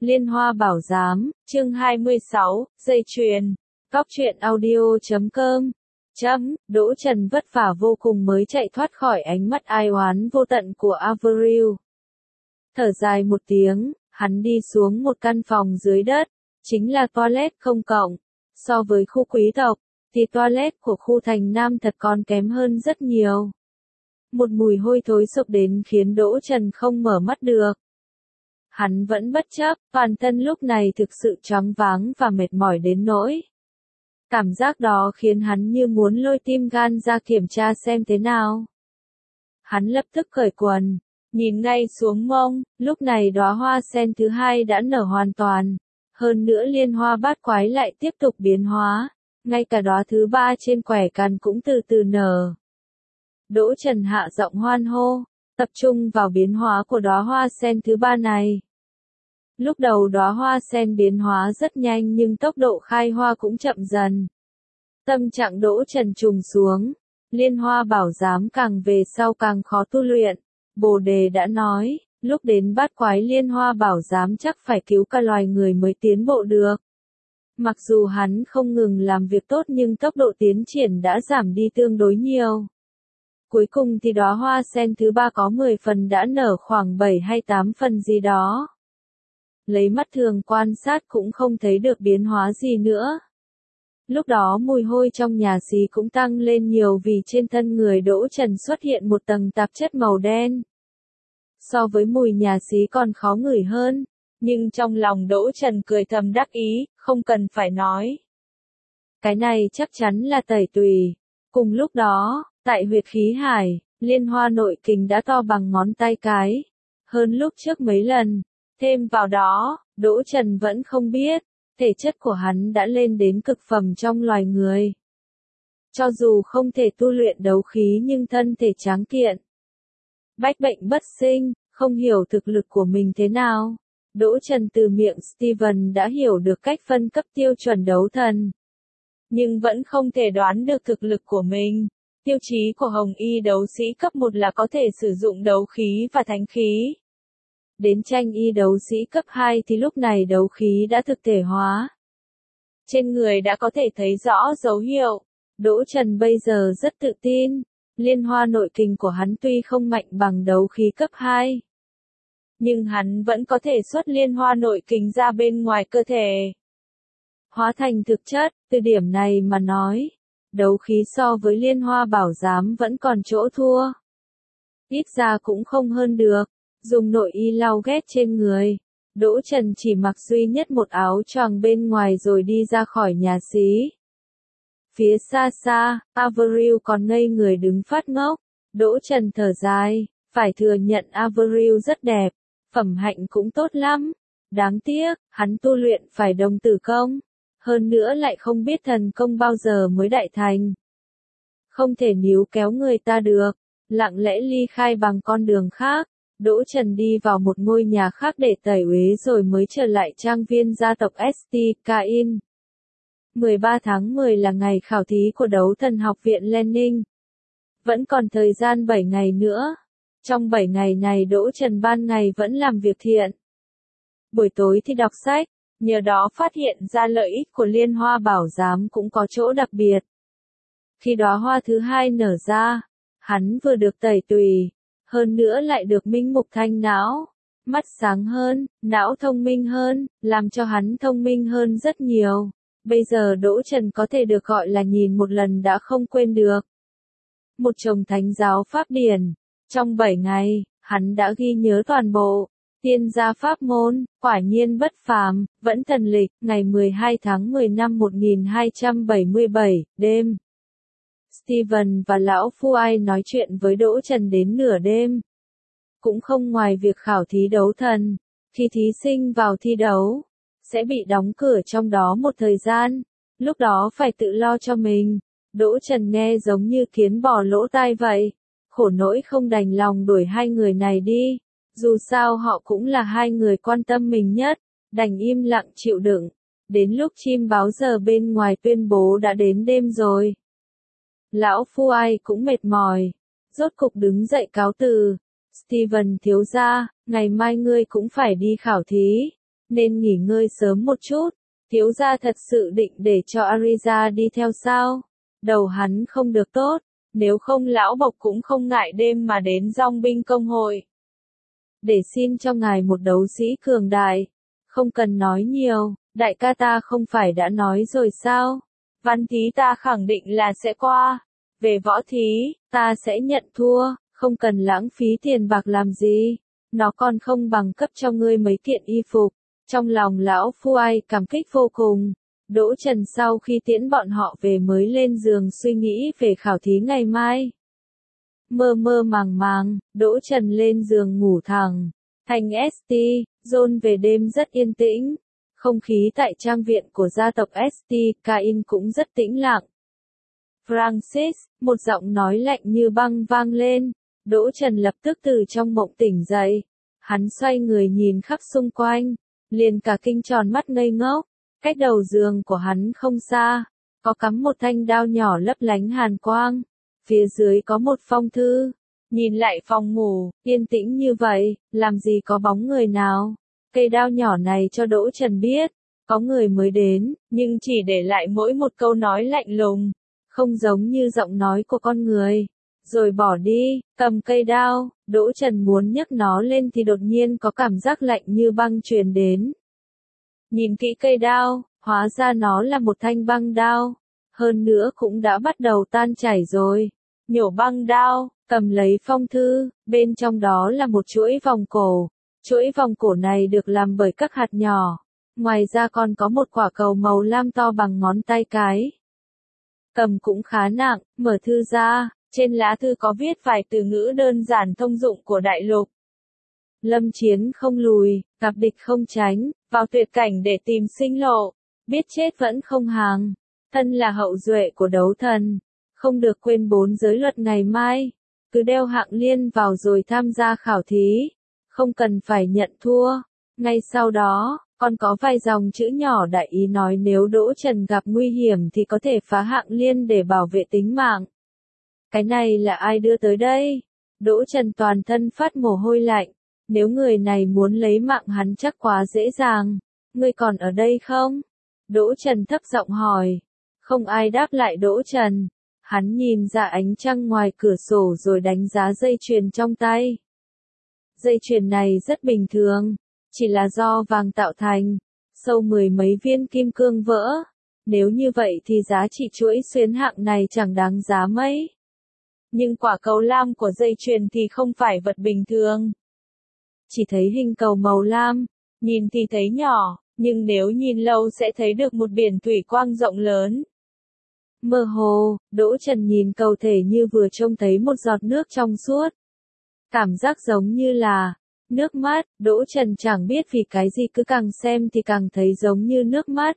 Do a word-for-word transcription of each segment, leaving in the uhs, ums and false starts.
Liên Hoa Bảo Giám, chương hai mươi sáu, dây chuyền. Góc truyện audio chấm com. Chấm, Đỗ Trần vất vả vô cùng mới chạy thoát khỏi ánh mắt ai oán vô tận của Avril. Thở dài một tiếng, hắn đi xuống một căn phòng dưới đất, chính là toilet công cộng. So với khu quý tộc, thì toilet của khu thành Nam thật còn kém hơn rất nhiều. Một mùi hôi thối sộc đến khiến Đỗ Trần không mở mắt được. Hắn vẫn bất chấp, toàn thân lúc này thực sự choáng váng và mệt mỏi đến nỗi. Cảm giác đó khiến hắn như muốn lôi tim gan ra kiểm tra xem thế nào. Hắn lập tức cởi quần, nhìn ngay xuống mông, lúc này đóa hoa sen thứ hai đã nở hoàn toàn. Hơn nữa liên hoa bát quái lại tiếp tục biến hóa, ngay cả đóa thứ ba trên quẻ cằn cũng từ từ nở. Đỗ Trần hạ giọng hoan hô, tập trung vào biến hóa của đóa hoa sen thứ ba này. Lúc đầu đóa hoa sen biến hóa rất nhanh nhưng tốc độ khai hoa cũng chậm dần. Tâm trạng Đỗ Trần trùng xuống, Liên Hoa Bảo Giám càng về sau càng khó tu luyện. Bồ Đề đã nói, lúc đến bát quái Liên Hoa Bảo Giám chắc phải cứu cả loài người mới tiến bộ được. Mặc dù hắn không ngừng làm việc tốt nhưng tốc độ tiến triển đã giảm đi tương đối nhiều. Cuối cùng thì đóa hoa sen thứ ba có mười phần đã nở khoảng bảy hay tám phần gì đó. Lấy mắt thường quan sát cũng không thấy được biến hóa gì nữa. Lúc đó mùi hôi trong nhà xí cũng tăng lên nhiều vì trên thân người Đỗ Trần xuất hiện một tầng tạp chất màu đen. So với mùi nhà xí còn khó ngửi hơn, nhưng trong lòng Đỗ Trần cười thầm đắc ý, không cần phải nói. Cái này chắc chắn là tẩy tùy. Cùng lúc đó, tại huyệt khí hải, liên hoa nội kình đã to bằng ngón tay cái, hơn lúc trước mấy lần. Thêm vào đó, Đỗ Trần vẫn không biết, thể chất của hắn đã lên đến cực phẩm trong loài người. Cho dù không thể tu luyện đấu khí nhưng thân thể tráng kiện. Bách bệnh bất sinh, không hiểu thực lực của mình thế nào. Đỗ Trần từ miệng Steven đã hiểu được cách phân cấp tiêu chuẩn đấu thần. Nhưng vẫn không thể đoán được thực lực của mình. Tiêu chí của Hồng Y đấu sĩ cấp một là có thể sử dụng đấu khí và thánh khí. Đến tranh y đấu sĩ cấp hai thì lúc này đấu khí đã thực thể hóa. Trên người đã có thể thấy rõ dấu hiệu. Đỗ Trần bây giờ rất tự tin. Liên hoa nội kình của hắn tuy không mạnh bằng đấu khí cấp hai. Nhưng hắn vẫn có thể xuất liên hoa nội kình ra bên ngoài cơ thể. Hóa thành thực chất, từ điểm này mà nói. Đấu khí so với liên hoa bảo giám vẫn còn chỗ thua. Ít ra cũng không hơn được. Dùng nội y lau ghét trên người. Đỗ Trần chỉ mặc duy nhất một áo choàng bên ngoài rồi đi ra khỏi nhà xí. Phía xa xa, Avril còn ngây người đứng phát ngốc. Đỗ Trần thở dài, phải thừa nhận Avril rất đẹp, phẩm hạnh cũng tốt lắm. Đáng tiếc, hắn tu luyện phải đồng tử công. Hơn nữa lại không biết thần công bao giờ mới đại thành. Không thể níu kéo người ta được, lặng lẽ ly khai bằng con đường khác. Đỗ Trần đi vào một ngôi nhà khác để tẩy uế rồi mới trở lại trang viên gia tộc ét tê Cain. mười ba tháng mười là ngày khảo thí của đấu thần học viện Lenin. Vẫn còn thời gian bảy ngày nữa. Trong bảy ngày này Đỗ Trần ban ngày vẫn làm việc thiện. Buổi tối thì đọc sách, nhờ đó phát hiện ra lợi ích của Liên Hoa Bảo Giám cũng có chỗ đặc biệt. Khi đóa hoa thứ hai nở ra, hắn vừa được tẩy tùy. Hơn nữa lại được minh mục thanh não, mắt sáng hơn, não thông minh hơn, làm cho hắn thông minh hơn rất nhiều. Bây giờ Đỗ Trần có thể được gọi là nhìn một lần đã không quên được. Một chồng thánh giáo pháp điển. Trong bảy ngày, hắn đã ghi nhớ toàn bộ. Tiên gia pháp môn, quả nhiên bất phàm, vẫn thần lịch, ngày mười hai tháng mười năm một nghìn hai trăm bảy mươi bảy, đêm. Steven và lão Phu Ai nói chuyện với Đỗ Trần đến nửa đêm. Cũng không ngoài việc khảo thí đấu thần, khi thí sinh vào thi đấu, sẽ bị đóng cửa trong đó một thời gian, lúc đó phải tự lo cho mình. Đỗ Trần nghe giống như kiến bò lỗ tai vậy, khổ nỗi không đành lòng đuổi hai người này đi, dù sao họ cũng là hai người quan tâm mình nhất, đành im lặng chịu đựng. Đến lúc chim báo giờ bên ngoài tuyên bố đã đến đêm rồi. Lão Phu Ai cũng mệt mỏi, rốt cục đứng dậy cáo từ. Steven thiếu gia, ngày mai ngươi cũng phải đi khảo thí. nên nghỉ ngơi sớm một chút. Thiếu gia thật sự định để cho Ariza đi theo sao? Đầu hắn không được tốt, nếu không lão Bộc cũng không ngại đêm mà đến dòng binh công hội. Để xin cho ngài một đấu sĩ cường đại. Không cần nói nhiều, đại ca ta không phải đã nói rồi sao? Văn thí ta khẳng định là sẽ qua. Về võ thí, ta sẽ nhận thua, không cần lãng phí tiền bạc làm gì. Nó còn không bằng cấp cho ngươi mấy kiện y phục. Trong lòng lão Phu Ai cảm kích vô cùng. Đỗ Trần sau khi tiễn bọn họ về mới lên giường suy nghĩ về khảo thí ngày mai. Mơ mơ màng màng, Đỗ Trần lên giường ngủ thẳng. Thành ét tê, John về đêm rất yên tĩnh. Không khí tại trang viện của gia tộc ét tê, Cain cũng rất tĩnh lặng. Francis, một giọng nói lạnh như băng vang lên. Đỗ Trần lập tức từ trong mộng tỉnh dậy. Hắn xoay người nhìn khắp xung quanh. Liền cả kinh tròn mắt ngây ngốc. Cách đầu giường của hắn không xa. Có cắm một thanh đao nhỏ lấp lánh hàn quang. Phía dưới có một phong thư. Nhìn lại phòng ngủ, yên tĩnh như vậy, làm gì có bóng người nào. Cây đao nhỏ này cho Đỗ Trần biết. Có người mới đến, nhưng chỉ để lại mỗi một câu nói lạnh lùng. Không giống như giọng nói của con người. Rồi bỏ đi, cầm cây đao, Đỗ Trần muốn nhấc nó lên thì đột nhiên có cảm giác lạnh như băng truyền đến. Nhìn kỹ cây đao, hóa ra nó là một thanh băng đao. Hơn nữa cũng đã bắt đầu tan chảy rồi. Nhổ băng đao, cầm lấy phong thư, bên trong đó là một chuỗi vòng cổ. Chuỗi vòng cổ này được làm bởi các hạt nhỏ. Ngoài ra còn có một quả cầu màu lam to bằng ngón tay cái. Cầm cũng khá nặng, mở thư ra, trên lá thư có viết vài từ ngữ đơn giản thông dụng của đại lục. Lâm chiến không lùi, gặp địch không tránh, vào tuyệt cảnh để tìm sinh lộ, biết chết vẫn không hàng. Thân là hậu duệ của đấu thần, không được quên bốn giới luật ngày mai, cứ đeo hạng liên vào rồi tham gia khảo thí, không cần phải nhận thua. Ngay sau đó, còn có vài dòng chữ nhỏ đại ý nói nếu Đỗ Trần gặp nguy hiểm thì có thể phá hạng liên để bảo vệ tính mạng. Cái này là ai đưa tới đây? Đỗ Trần toàn thân phát mồ hôi lạnh, nếu người này muốn lấy mạng hắn chắc quá dễ dàng. Ngươi còn ở đây không? Đỗ Trần thấp giọng hỏi. Không ai đáp lại Đỗ Trần. Hắn nhìn ra ánh trăng ngoài cửa sổ rồi đánh giá dây chuyền trong tay. Dây chuyền này rất bình thường, chỉ là do vàng tạo thành, sâu mười mấy viên kim cương vỡ. Nếu như vậy thì giá trị chuỗi xuyến hạng này chẳng đáng giá mấy. Nhưng quả cầu lam của dây chuyền thì không phải vật bình thường. Chỉ thấy hình cầu màu lam, nhìn thì thấy nhỏ, nhưng nếu nhìn lâu sẽ thấy được một biển thủy quang rộng lớn. Mơ hồ, Đỗ Trần nhìn cầu thể như vừa trông thấy một giọt nước trong suốt. Cảm giác giống như là nước mắt. Đỗ Trần chẳng biết vì cái gì cứ càng xem thì càng thấy giống như nước mắt.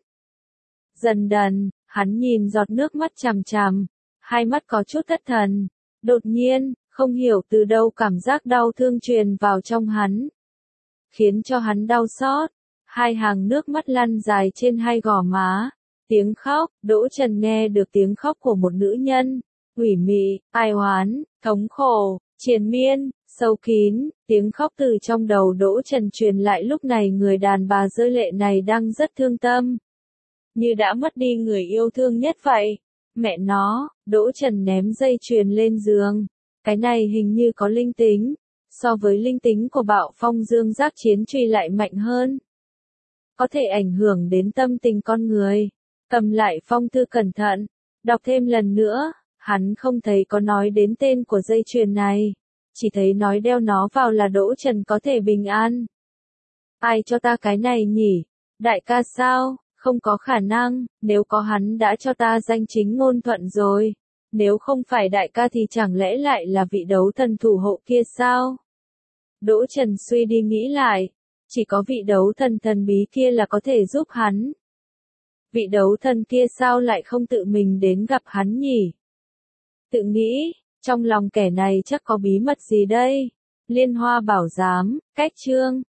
Dần dần, hắn nhìn giọt nước mắt chằm chằm, hai mắt có chút thất thần. Đột nhiên, không hiểu từ đâu cảm giác đau thương truyền vào trong hắn, khiến cho hắn đau xót. Hai hàng nước mắt lăn dài trên hai gò má. Tiếng khóc, Đỗ Trần nghe được tiếng khóc của một nữ nhân. Ủy mị, ai oán, thống khổ, triền miên, sâu kín. Tiếng khóc từ trong đầu Đỗ Trần truyền lại lúc này người đàn bà rơi lệ này đang rất thương tâm. Như đã mất đi người yêu thương nhất vậy. Mẹ nó, Đỗ Trần ném dây chuyền lên giường. Cái này hình như có linh tính. So với linh tính của Bạo Phong Dương Giác Chiến Truy lại mạnh hơn. Có thể ảnh hưởng đến tâm tình con người. Cầm lại phong thư cẩn thận, đọc thêm lần nữa, hắn không thấy có nói đến tên của dây chuyền này. Chỉ thấy nói đeo nó vào là Đỗ Trần có thể bình an. Ai cho ta cái này nhỉ? Đại ca sao? Không có khả năng, nếu có hắn đã cho ta danh chính ngôn thuận rồi. Nếu không phải đại ca thì chẳng lẽ lại là vị đấu thần thủ hộ kia sao? Đỗ Trần suy đi nghĩ lại, chỉ có vị đấu thần thần bí kia là có thể giúp hắn. Vị đấu thần kia sao lại không tự mình đến gặp hắn nhỉ? Tự nghĩ, trong lòng kẻ này chắc có bí mật gì đây? Liên Hoa Bảo Giám, cách chương